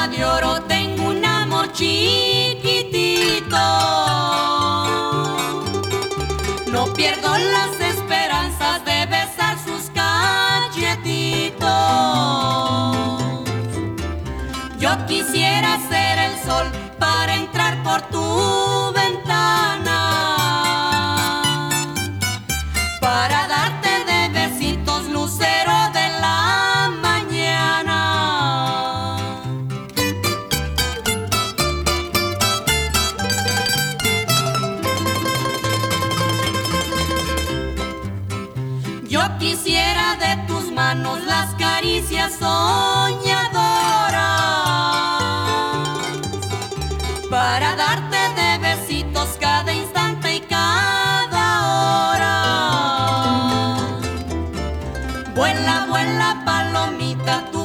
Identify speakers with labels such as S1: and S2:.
S1: corona de oro tengo un amor chiquitito. No pierdo las esperanzas de besar sus cachetitos. Yo quisiera ser el sol para entrar por tu ventana, para darte de besitos, lucero de la mañana. Yo quisiera de tus manos las caricias soñadoras, para darte de besitos cada instante y cada hora. Vuela, vuela, palomita, tú